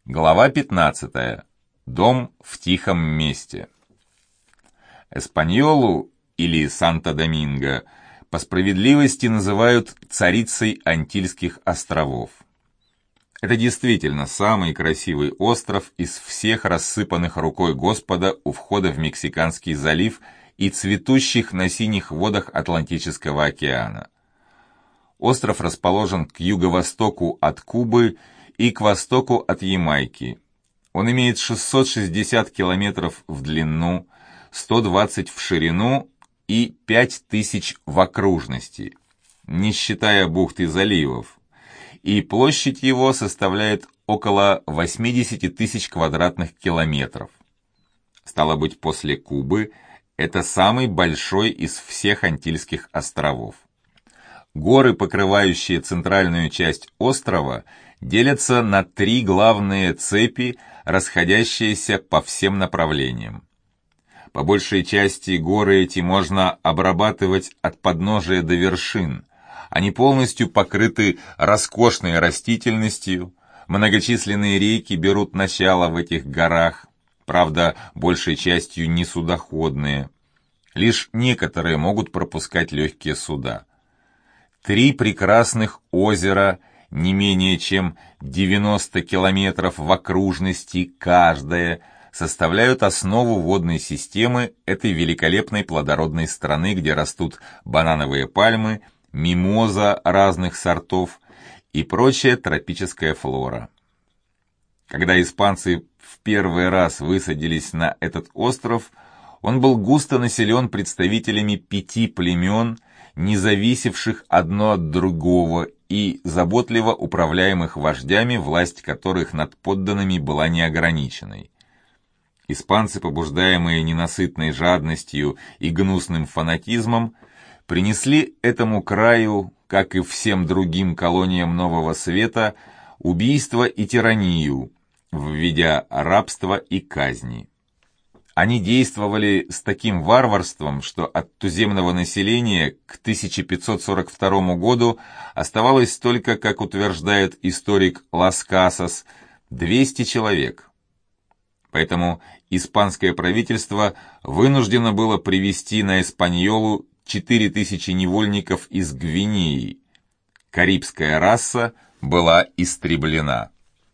Глава 15. Дом в тихом месте. Эспаньолу, или Санто-Доминго, по справедливости называют царицей Антильских островов. Это действительно самый красивый остров из всех рассыпанных рукой Господа у входа в Мексиканский залив и цветущих на синих водах Атлантического океана. Остров расположен к юго-востоку от Кубы и к востоку от Ямайки. Он имеет 660 километров в длину, 120 в ширину и 5000 в окружности, не считая бухт и заливов, и площадь его составляет около 80 тысяч квадратных километров. Стало быть, после Кубы это самый большой из всех Антильских островов. Горы, покрывающие центральную часть острова, делятся на 3 главные цепи, расходящиеся по всем направлениям. По большей части горы эти можно обрабатывать от подножия до вершин. Они полностью покрыты роскошной растительностью, многочисленные реки берут начало в этих горах, правда, большей частью не судоходные. Лишь некоторые могут пропускать легкие суда. 3 прекрасных озера, не менее чем 90 километров в окружности каждое, составляют основу водной системы этой великолепной плодородной страны, где растут банановые пальмы, мимоза разных сортов и прочая тропическая флора. Когда испанцы в первый раз высадились на этот остров, он был густо населен представителями 5 племен, не зависевших одно от другого и заботливо управляемых вождями, власть которых над подданными была неограниченной. Испанцы, побуждаемые ненасытной жадностью и гнусным фанатизмом, принесли этому краю, как и всем другим колониям Нового Света, убийство и тиранию, введя рабство и казни. Они действовали с таким варварством, что от туземного населения к 1542 году оставалось только, как утверждает историк Лас Касас, 200 человек. Поэтому испанское правительство вынуждено было привезти на Эспаньолу 4000 невольников из Гвинеи. Карибская раса была истреблена.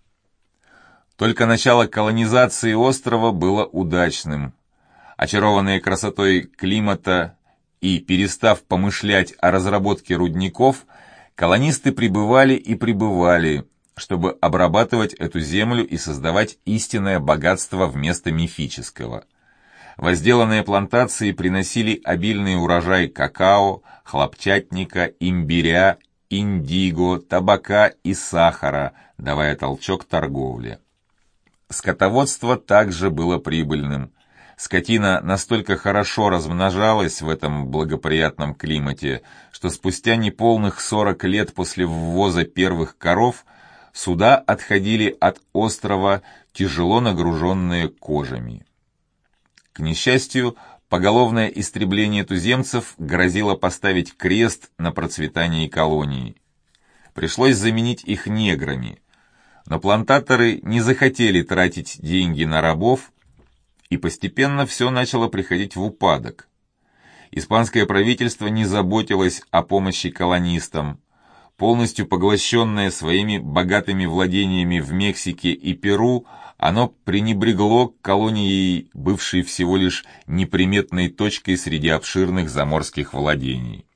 Только начало колонизации острова было удачным. Очарованные красотой климата и перестав помышлять о разработке рудников, колонисты прибывали и прибывали, чтобы обрабатывать эту землю и создавать истинное богатство вместо мифического. Возделанные плантации приносили обильный урожай какао, хлопчатника, имбиря, индиго, табака и сахара, давая толчок торговле. Скотоводство также было прибыльным. Скотина настолько хорошо размножалась в этом благоприятном климате, что спустя неполных 40 лет после ввоза первых коров суда отходили от острова, тяжело нагруженные кожами. К несчастью, поголовное истребление туземцев грозило поставить крест на процветании колонии. Пришлось заменить их неграми. Но плантаторы не захотели тратить деньги на рабов, и постепенно все начало приходить в упадок. Испанское правительство не заботилось о помощи колонистам. Полностью поглощенное своими богатыми владениями в Мексике и Перу, оно пренебрегло колонией, бывшей всего лишь неприметной точкой среди обширных заморских владений.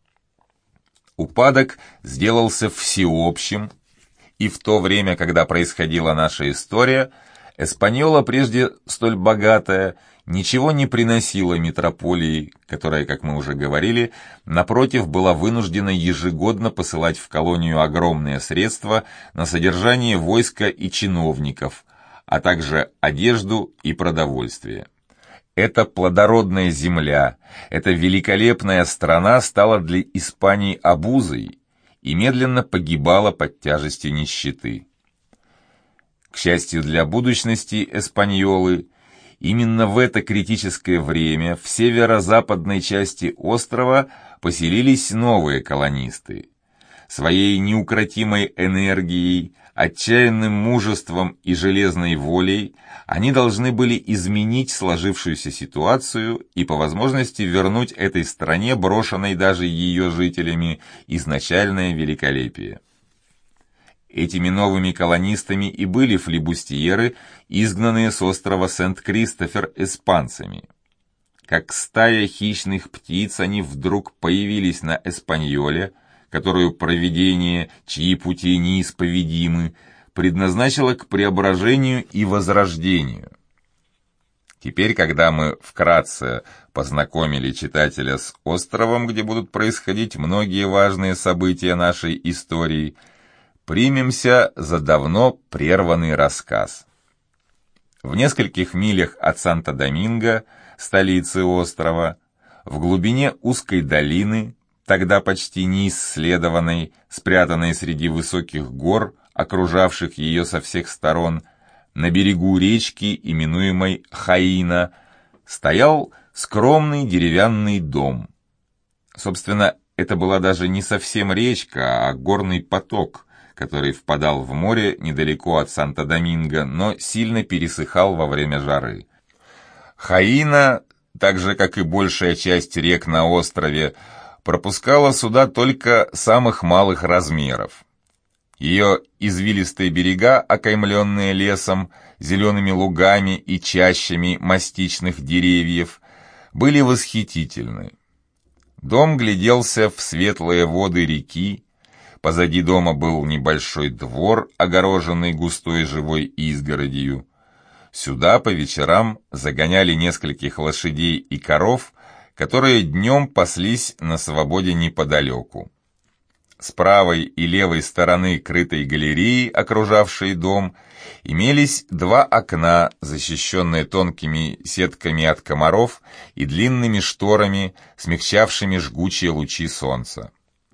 Упадок сделался всеобщим, и в то время, когда происходила наша история, Эспаньола, прежде столь богатая, ничего не приносила метрополии, которая, как мы уже говорили, напротив, была вынуждена ежегодно посылать в колонию огромные средства на содержание войска и чиновников, а также одежду и продовольствие. Эта плодородная земля, эта великолепная страна стала для Испании обузой и медленно погибала под тяжестью нищеты. К счастью для будущности Эспаньолы, именно в это критическое время в северо-западной части острова поселились новые колонисты. Своей неукротимой энергией Отчаянным мужеством и железной волей они должны были изменить сложившуюся ситуацию и по возможности вернуть этой стране, брошенной даже ее жителями, изначальное великолепие. Этими новыми колонистами и были флибустьеры, изгнанные с острова Сент-Кристофер испанцами. Как стая хищных птиц они вдруг появились на Эспаньоле, которую провидение, чьи пути неисповедимы, предназначило к преображению и возрождению. Теперь, когда мы вкратце познакомили читателя с островом, где будут происходить многие важные события нашей истории, примемся за давно прерванный рассказ. В нескольких милях от Санто-Доминго, столицы острова, в глубине узкой долины, тогда почти неисследованной, спрятанной среди высоких гор, окружавших ее со всех сторон, на берегу речки, именуемой Хаина, стоял скромный деревянный дом. Собственно, это была даже не совсем речка, а горный поток, который впадал в море недалеко от Санто-Доминго, но сильно пересыхал во время жары. Хаина, так же как и большая часть рек на острове, пропускала суда только самых малых размеров. Ее извилистые берега, окаймленные лесом, зелеными лугами и чащами мастичных деревьев, были восхитительны. Дом гляделся в светлые воды реки, позади дома был небольшой двор, огороженный густой живой изгородью. Сюда по вечерам загоняли нескольких лошадей и коров, которые днем паслись на свободе неподалеку. С правой и левой стороны крытой галереи, окружавшей дом, имелись два окна, защищенные тонкими сетками от комаров и длинными шторами, смягчавшими жгучие лучи солнца.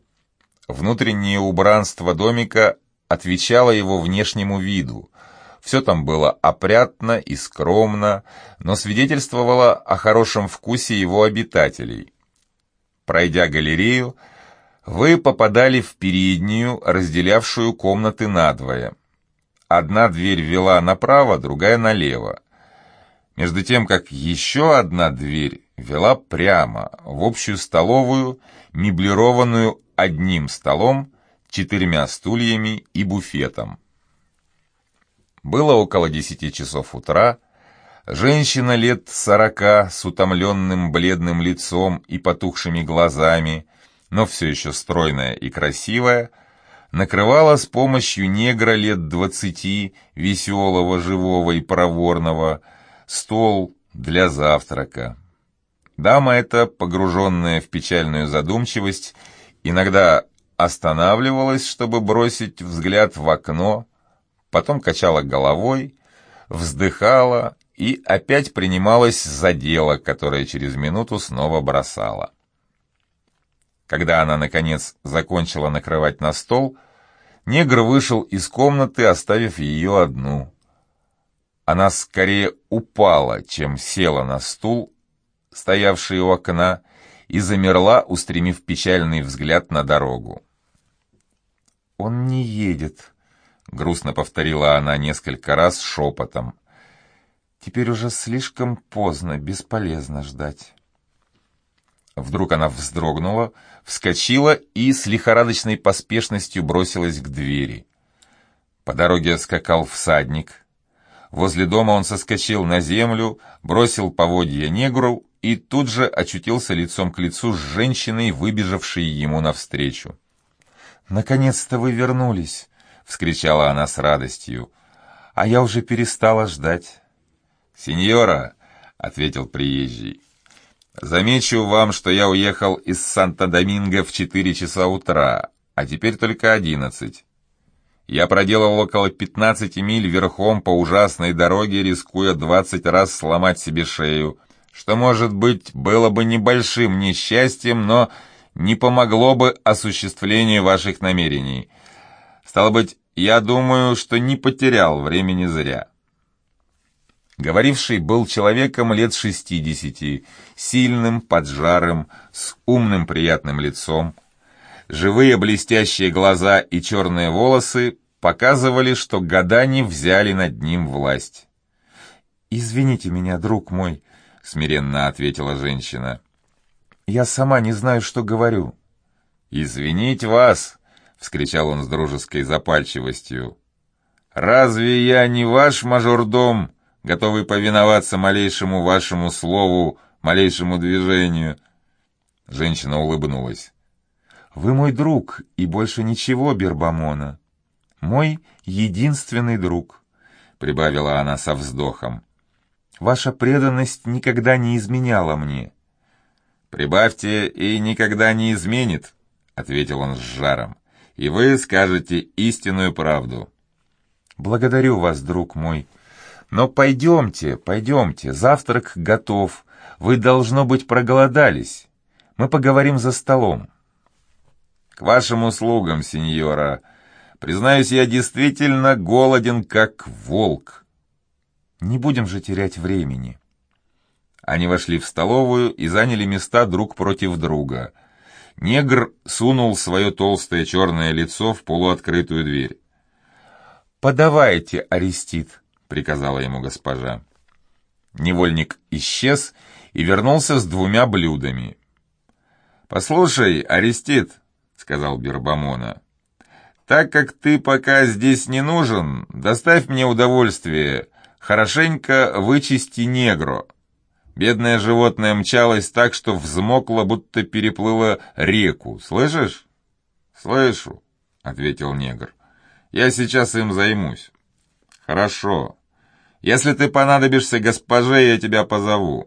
Внутреннее убранство домика отвечало его внешнему виду. Все там было опрятно и скромно, но свидетельствовало о хорошем вкусе его обитателей. Пройдя галерею, вы попадали в переднюю, разделявшую комнаты надвое. Одна дверь вела направо, другая налево. Между тем, как еще одна дверь вела прямо в общую столовую, меблированную одним столом, 4 стульями и буфетом. Было около 10 часов утра. Женщина лет 40 с утомленным бледным лицом и потухшими глазами, но все еще стройная и красивая, накрывала с помощью негра лет 20, веселого, живого и проворного, стол для завтрака. Дама эта, погруженная в печальную задумчивость, иногда останавливалась, чтобы бросить взгляд в окно, потом качала головой, вздыхала и опять принималась за дело, которое через минуту снова бросала. Когда она, наконец, закончила накрывать на стол, негр вышел из комнаты, оставив ее одну. Она скорее упала, чем села на стул, стоявший у окна, и замерла, устремив печальный взгляд на дорогу. «Он не едет», — грустно повторила она несколько раз шепотом. «Теперь уже слишком поздно, бесполезно ждать». Вдруг она вздрогнула, вскочила и с лихорадочной поспешностью бросилась к двери. По дороге скакал всадник. Возле дома он соскочил на землю, бросил поводья негру и тут же очутился лицом к лицу с женщиной, выбежавшей ему навстречу. «Наконец-то вы вернулись!» — вскричала она с радостью. «А я уже перестала ждать». «Сеньора!» — ответил приезжий. «Замечу вам, что я уехал из Санто-Доминго в 4 часа утра, а теперь только 11. Я проделал около 15 миль верхом по ужасной дороге, рискуя 20 раз сломать себе шею, что, может быть, было бы небольшим несчастьем, но не помогло бы осуществлению ваших намерений. Стало быть, я думаю, что не потерял времени зря». Говоривший был человеком лет 60, сильным, поджарым, с умным приятным лицом. Живые блестящие глаза и черные волосы показывали, что гадане взяли над ним власть. «Извините меня, друг мой», — смиренно ответила женщина. «Я сама не знаю, что говорю». «Извинить вас!» — вскричал он с дружеской запальчивостью. «Разве я не ваш мажордом, готовый повиноваться малейшему вашему слову, малейшему движению?» Женщина улыбнулась. «Вы мой друг, и больше ничего, Бирбамона. Мой единственный друг», — прибавила она со вздохом. «Ваша преданность никогда не изменяла мне». «Прибавьте, и никогда не изменит», — ответил он с жаром, — «и вы скажете истинную правду». «Благодарю вас, друг мой. Но пойдемте, пойдемте, завтрак готов. Вы, должно быть, проголодались. Мы поговорим за столом». «К вашим услугам, сеньора. Признаюсь, я действительно голоден, как волк». «Не будем же терять времени». Они вошли в столовую и заняли места друг против друга. Негр сунул свое толстое черное лицо в полуоткрытую дверь. «Подавайте, Арестит», — приказала ему госпожа. Невольник исчез и вернулся с 2 блюдами. «Послушай, Арестит», — сказал Бирбамона, — «так как ты пока здесь не нужен, доставь мне удовольствие, хорошенько вычисти негро». Бедное животное мчалось так, что взмокло, будто переплыло реку. Слышишь? Слышу, ответил негр. Я сейчас им займусь. Хорошо. Если ты понадобишься госпоже, я тебя позову.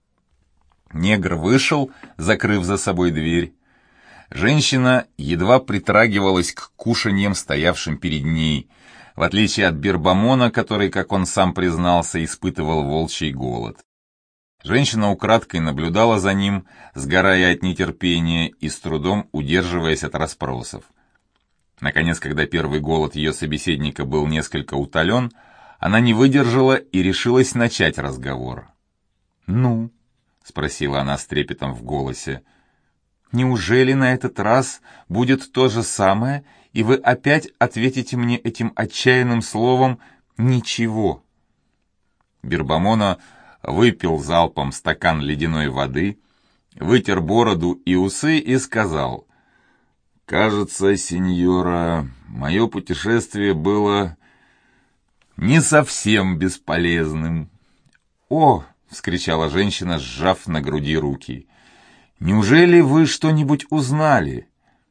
Негр вышел, закрыв за собой дверь. Женщина едва притрагивалась к кушаньям, стоявшим перед ней, в отличие от Бирбамона, который, как он сам признался, испытывал волчий голод. Женщина украдкой наблюдала за ним, сгорая от нетерпения и с трудом удерживаясь от расспросов. Наконец, когда первый голод ее собеседника был несколько утолен, она не выдержала и решилась начать разговор. «Ну?» — спросила она с трепетом в голосе. «Неужели на этот раз будет то же самое, и вы опять ответите мне этим отчаянным словом «ничего»?» Бирбамона выпил залпом стакан ледяной воды, вытер бороду и усы и сказал: «Кажется, сеньора, мое путешествие было не совсем бесполезным». «О!» — вскричала женщина, сжав на груди руки. «Неужели вы что-нибудь узнали?»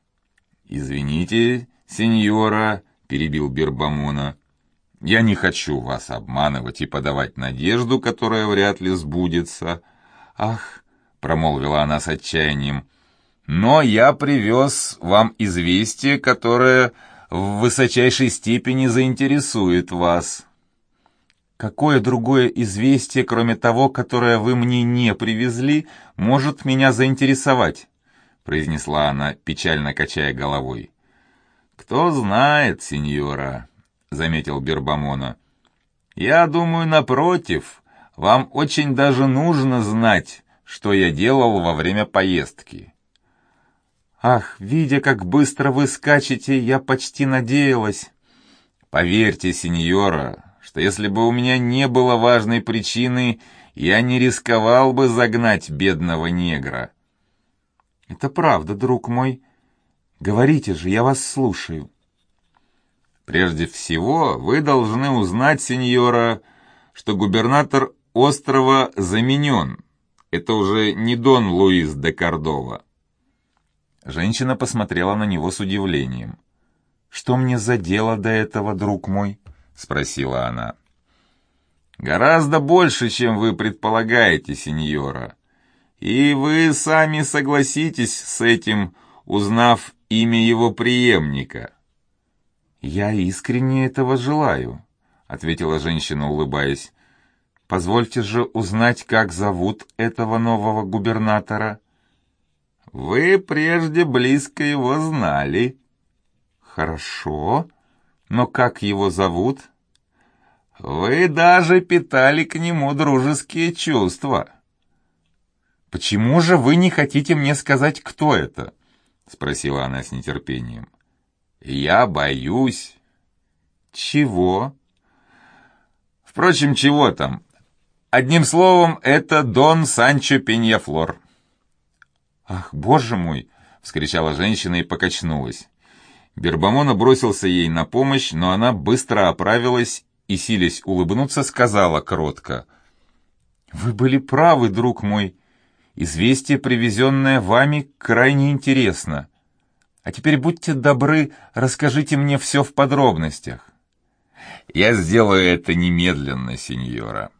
«Извините, сеньора», — перебил Бирбамона, — «я не хочу вас обманывать и подавать надежду, которая вряд ли сбудется». «Ах!» — промолвила она с отчаянием, — «но я привез вам известие, которое в высочайшей степени заинтересует вас». «Какое другое известие, кроме того, которое вы мне не привезли, может меня заинтересовать?» — произнесла она, печально качая головой. «Кто знает, сеньора», — заметил Бирбамона. «Я думаю, напротив, вам очень даже нужно знать, что я делал во время поездки». «Ах, видя, как быстро вы скачете, я почти надеялась». «Поверьте, сеньора, что если бы у меня не было важной причины, я не рисковал бы загнать бедного негра». «Это правда, друг мой. Говорите же, я вас слушаю». «Прежде всего, вы должны узнать, сеньора, что губернатор острова заменен. Это уже не Дон Луис де Кордова». Женщина посмотрела на него с удивлением. «Что мне за дело до этого, друг мой?» — спросила она. «Гораздо больше, чем вы предполагаете, сеньора. И вы сами согласитесь с этим, узнав имя его преемника». «Я искренне этого желаю», — ответила женщина, улыбаясь. «Позвольте же узнать, как зовут этого нового губернатора». «Вы прежде близко его знали». «Хорошо, но как его зовут?» «Вы даже питали к нему дружеские чувства». «Почему же вы не хотите мне сказать, кто это?» — спросила она с нетерпением. «Я боюсь». Чего? Впрочем, чего там? Одним словом, это Дон Санчо Пеньяфлор. «Ах, боже мой!» — вскричала женщина и покачнулась. Бербамона бросился ей на помощь, но она быстро оправилась и, силясь улыбнуться, сказала кротко: «Вы были правы, друг мой. Известие, привезенное вами, крайне интересно. А теперь будьте добры, расскажите мне все в подробностях». «Я сделаю это немедленно, сеньора.